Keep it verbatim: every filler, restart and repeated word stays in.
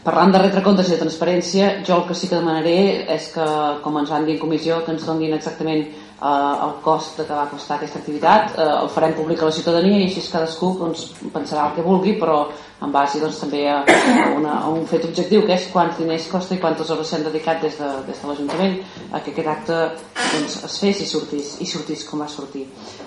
Parlant de retre comptes i de transparència, jo el que sí que demanaré és que, com ens van dir en comissió, que ens donin exactament eh, el cost que va costar aquesta activitat. Eh, el farem públic a la ciutadania i així cadascú doncs, pensarà el que vulgui, però en base doncs, també a, a, una, a un fet objectiu, que és quants diners costa i quantes hores s'han dedicat des de, des de l'Ajuntament a que aquest acte doncs, es fes i sortís, i sortís com va sortir.